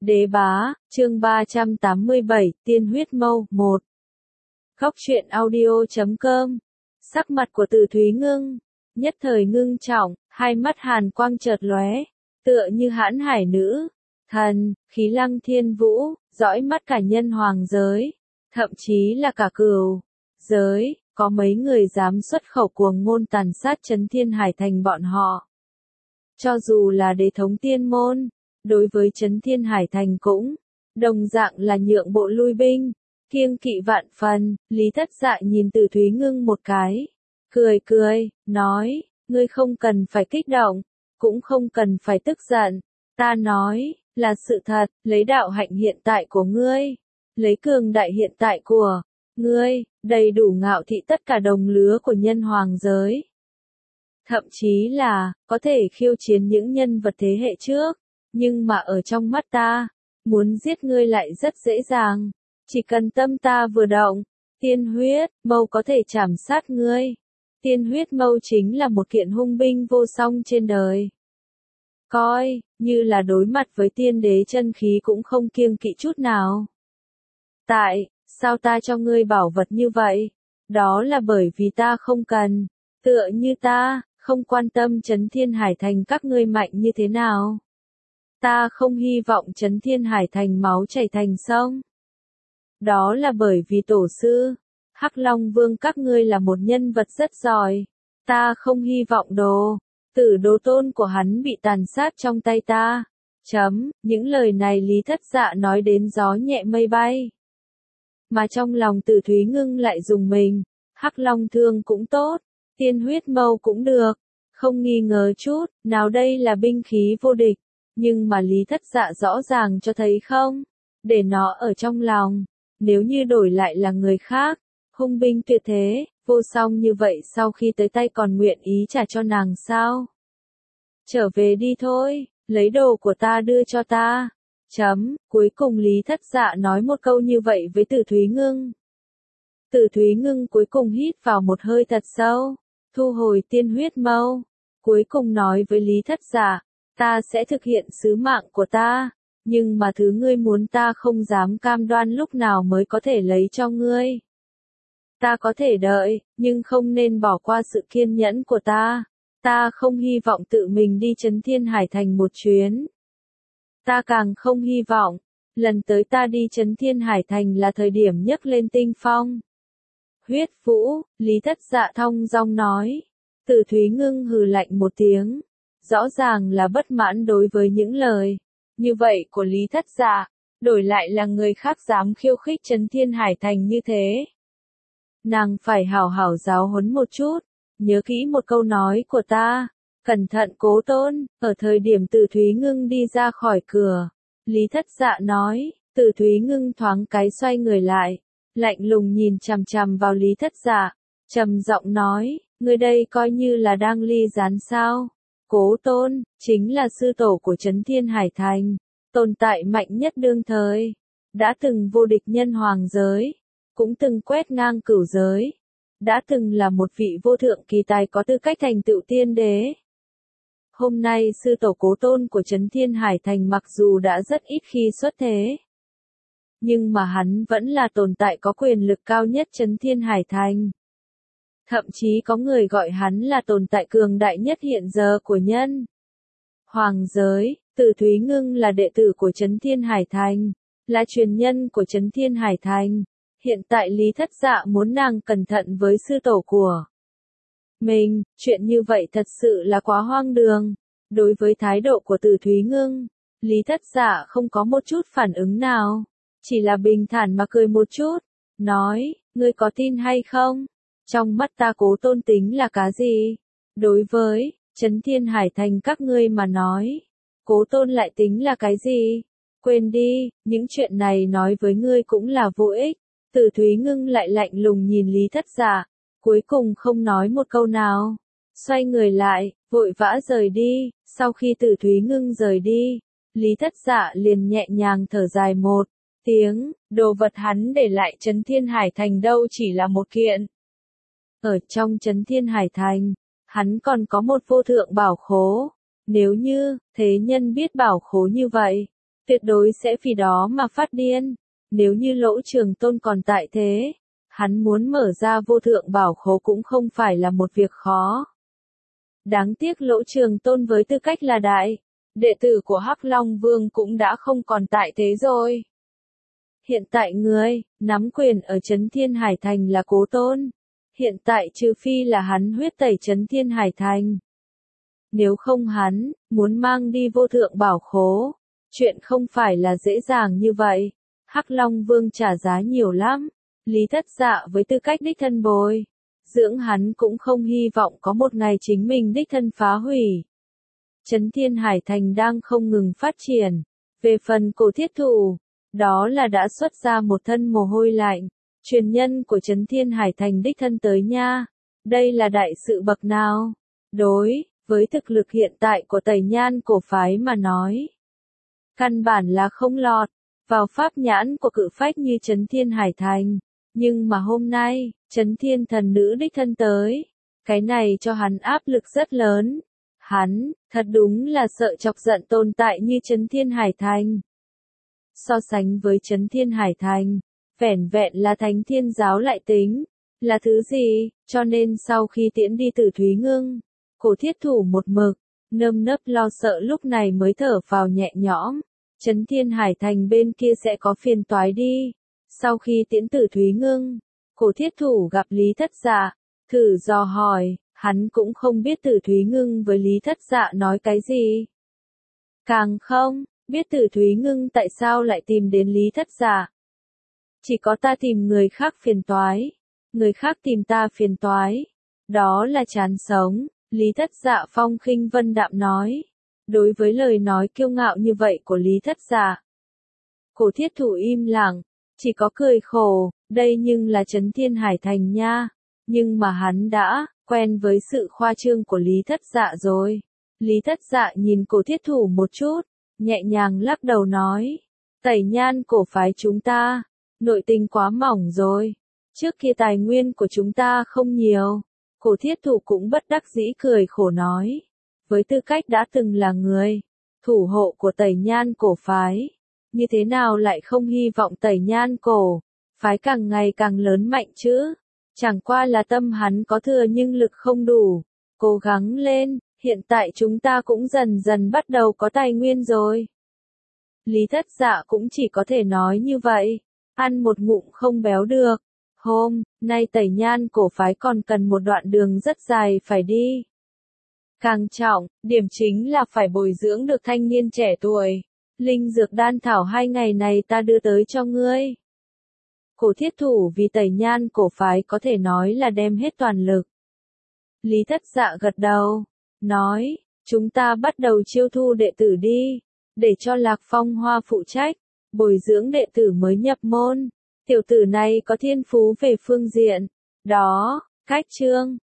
Đế bá, chương 387, Tiên huyết mâu, 1. Góc truyện audio.com. Sắc mặt của Từ Thúy Ngưng, nhất thời ngưng trọng, hai mắt hàn quang chợt lóe, tựa như hãn hải nữ, thần, khí lăng thiên vũ, dõi mắt cả nhân hoàng giới, thậm chí là cả cửu giới, có mấy người dám xuất khẩu cuồng ngôn tàn sát Chấn Thiên Hải Thành bọn họ. Cho dù là đế thống tiên môn, đối với Chấn Thiên Hải Thành cũng đồng dạng là nhượng bộ lui binh, kiêng kỵ vạn phần. Lý Thất Dạ nhìn Từ Thúy Ngưng một cái, cười, nói, ngươi không cần phải kích động, cũng không cần phải tức giận, ta nói, là sự thật, lấy đạo hạnh hiện tại của ngươi, lấy cường đại hiện tại của ngươi, đầy đủ ngạo thị tất cả đồng lứa của nhân hoàng giới. Thậm chí là, có thể khiêu chiến những nhân vật thế hệ trước, nhưng mà ở trong mắt ta, muốn giết ngươi lại rất dễ dàng, chỉ cần tâm ta vừa động, tiên huyết mâu có thể chảm sát ngươi. Tiên huyết mâu chính là một kiện hung binh vô song trên đời. Coi, như là đối mặt với tiên đế chân khí cũng không kiêng kỵ chút nào. Tại, sao ta cho ngươi bảo vật như vậy? Đó là bởi vì ta không cần, tựa như ta, không quan tâm Chấn Thiên Hải Thành các ngươi mạnh như thế nào. Ta không hy vọng Chấn Thiên Hải Thành máu chảy thành sông. Đó là bởi vì tổ sư, Hắc Long Vương các ngươi là một nhân vật rất giỏi. Ta không hy vọng tử đồ tôn của hắn bị tàn sát trong tay ta. Những lời này Lý Thất Dạ nói đến gió nhẹ mây bay. Mà trong lòng Từ Thúy Ngưng lại dùng mình, Hắc Long thương cũng tốt, tiên huyết mâu cũng được, không nghi ngờ chút, nào đây là binh khí vô địch, nhưng mà Lý Thất Dạ rõ ràng cho thấy không, để nó ở trong lòng, nếu như đổi lại là người khác, hung binh tuyệt thế, vô song như vậy sau khi tới tay còn nguyện ý trả cho nàng sao? Trở về đi thôi, lấy đồ của ta đưa cho ta. Cuối cùng Lý Thất Dạ nói một câu như vậy với Từ Thúy Ngưng. Từ Thúy Ngưng cuối cùng hít vào một hơi thật sâu, thu hồi tiên huyết mâu, cuối cùng nói với Lý Thất Dạ, ta sẽ thực hiện sứ mạng của ta, nhưng mà thứ ngươi muốn ta không dám cam đoan lúc nào mới có thể lấy cho ngươi. Ta có thể đợi, nhưng không nên bỏ qua sự kiên nhẫn của ta. Ta không hy vọng tự mình đi Chấn Thiên Hải Thành một chuyến. Ta càng không hy vọng, lần tới ta đi Chấn Thiên Hải Thành là thời điểm nhấc lên tinh phong. Huyết vũ, Lý Thất Dạ thong dong nói. Từ Thúy Ngưng hừ lạnh một tiếng, rõ ràng là bất mãn đối với những lời như vậy của Lý Thất Dạ, đổi lại là người khác dám khiêu khích Chấn Thiên Hải Thành như thế. Nàng phải hảo hảo giáo huấn một chút, nhớ kỹ một câu nói của ta, cẩn thận Cố Tôn. Ở thời điểm Từ Thúy Ngưng đi ra khỏi cửa, Lý Thất Dạ nói, Từ Thúy Ngưng thoáng cái xoay người lại, lạnh lùng nhìn chằm chằm vào Lý Thất Dạ, trầm giọng nói, ngươi đây coi như là đang ly gián sao? Cố Tôn, chính là sư tổ của Chấn Thiên Hải Thành, tồn tại mạnh nhất đương thời, đã từng vô địch nhân hoàng giới, cũng từng quét ngang cửu giới, đã từng là một vị vô thượng kỳ tài có tư cách thành tựu tiên đế. Hôm nay sư tổ Cố Tôn của Chấn Thiên Hải Thành mặc dù đã rất ít khi xuất thế, nhưng mà hắn vẫn là tồn tại có quyền lực cao nhất Chấn Thiên Hải Thành. Thậm chí có người gọi hắn là tồn tại cường đại nhất hiện giờ của nhân hoàng giới. Từ Thúy Ngưng là đệ tử của Chấn Thiên Hải Thành, là truyền nhân của Chấn Thiên Hải Thành. Hiện tại Lý Thất Dạ muốn nàng cẩn thận với sư tổ của mình, chuyện như vậy thật sự là quá hoang đường. Đối với thái độ của Từ Thúy Ngưng, Lý Thất Dạ không có một chút phản ứng nào, chỉ là bình thản mà cười một chút, nói, ngươi có tin hay không? Trong mắt ta Cố Tôn tính là cái gì? Đối với Chấn Thiên Hải Thành các ngươi mà nói, Cố Tôn lại tính là cái gì? Quên đi, những chuyện này nói với ngươi cũng là vô ích. Từ Thúy Ngưng lại lạnh lùng nhìn Lý Thất Dạ, cuối cùng không nói một câu nào, xoay người lại, vội vã rời đi. Sau khi Từ Thúy Ngưng rời đi, Lý Thất Dạ liền nhẹ nhàng thở dài một tiếng, đồ vật hắn để lại Chấn Thiên Hải Thành đâu chỉ là một kiện. Ở trong Chấn Thiên Hải Thành, hắn còn có một vô thượng bảo khố, nếu như thế nhân biết bảo khố như vậy, tuyệt đối sẽ vì đó mà phát điên. Nếu như Lỗ Trường Tôn còn tại thế, hắn muốn mở ra vô thượng bảo khố cũng không phải là một việc khó. Đáng tiếc Lỗ Trường Tôn với tư cách là đại đệ tử của Hắc Long Vương cũng đã không còn tại thế rồi. Hiện tại người nắm quyền ở Chấn Thiên Hải Thành là Cố Tôn. Hiện tại trừ phi là hắn huyết tẩy Chấn Thiên Hải Thành. Nếu không hắn muốn mang đi vô thượng bảo khố, chuyện không phải là dễ dàng như vậy. Hắc Long Vương trả giá nhiều lắm. Lý Thất Dạ với tư cách đích thân bồi dưỡng hắn cũng không hy vọng có một ngày chính mình đích thân phá hủy. Chấn Thiên Hải Thành đang không ngừng phát triển. Về phần Cổ Thiết Thủ, đó là đã xuất ra một thân mồ hôi lạnh. Truyền nhân của Chấn Thiên Hải Thành đích thân tới nha. Đây là đại sự bậc nào? Đối với thực lực hiện tại của Tẩy Nhan cổ phái mà nói, căn bản là không lọt vào pháp nhãn của cự phách như Chấn Thiên Hải Thành. Nhưng mà hôm nay, Chấn Thiên thần nữ đích thân tới. Cái này cho hắn áp lực rất lớn. Hắn, thật đúng là sợ chọc giận tồn tại như Chấn Thiên Hải Thành. So sánh với Chấn Thiên Hải Thành, vẻn vẹn là Thánh Thiên giáo lại tính là thứ gì, cho nên sau khi tiễn đi Tử Thúy Ngưng, Cổ Thiết Thủ một mực nơm nớp lo sợ lúc này mới thở vào nhẹ nhõm. Chấn Thiên Hải Thành bên kia sẽ có phiền toái đi. Sau khi tiễn Tử Thúy Ngưng, Cổ Thiết Thủ gặp Lý Thất Dạ, thử dò hỏi, hắn cũng không biết Tử Thúy Ngưng với Lý Thất Dạ nói cái gì. Càng không biết Tử Thúy Ngưng tại sao lại tìm đến Lý Thất Dạ. Chỉ có ta tìm người khác phiền toái, người khác tìm ta phiền toái. Đó là chán sống, Lý Thất Dạ phong khinh vân đạm nói. Đối với lời nói kiêu ngạo như vậy của Lý Thất Dạ, Cổ Thiết Thủ im lặng, chỉ có cười khổ, đây nhưng là Chấn Thiên Hải Thành nha. Nhưng mà hắn đã quen với sự khoa trương của Lý Thất Dạ rồi. Lý Thất Dạ nhìn Cổ Thiết Thủ một chút, nhẹ nhàng lắc đầu nói, Tẩy Nhan cổ phái chúng ta, nội tình quá mỏng rồi. Trước kia tài nguyên của chúng ta không nhiều. Cổ Thiết Thủ cũng bất đắc dĩ cười khổ nói. Với tư cách đã từng là người thủ hộ của Tẩy Nhan cổ phái, như thế nào lại không hy vọng Tẩy Nhan cổ phái càng ngày càng lớn mạnh chứ? Chẳng qua là tâm hắn có thừa nhưng lực không đủ. Cố gắng lên, hiện tại chúng ta cũng dần dần bắt đầu có tài nguyên rồi. Lý Thất Dạ cũng chỉ có thể nói như vậy. Ăn một ngụm không béo được. Hôm nay Tẩy Nhan cổ phái còn cần một đoạn đường rất dài phải đi. Càng trọng, điểm chính là phải bồi dưỡng được thanh niên trẻ tuổi. Linh dược đan thảo 2 ngày này ta đưa tới cho ngươi. Cổ Thiết Thủ vì Tẩy Nhan cổ phái có thể nói là đem hết toàn lực. Lý Thất Dạ gật đầu, nói, chúng ta bắt đầu chiêu thu đệ tử đi, để cho Lạc Phong Hoa phụ trách, bồi dưỡng đệ tử mới nhập môn. Tiểu tử này có thiên phú về phương diện đó. Cách chương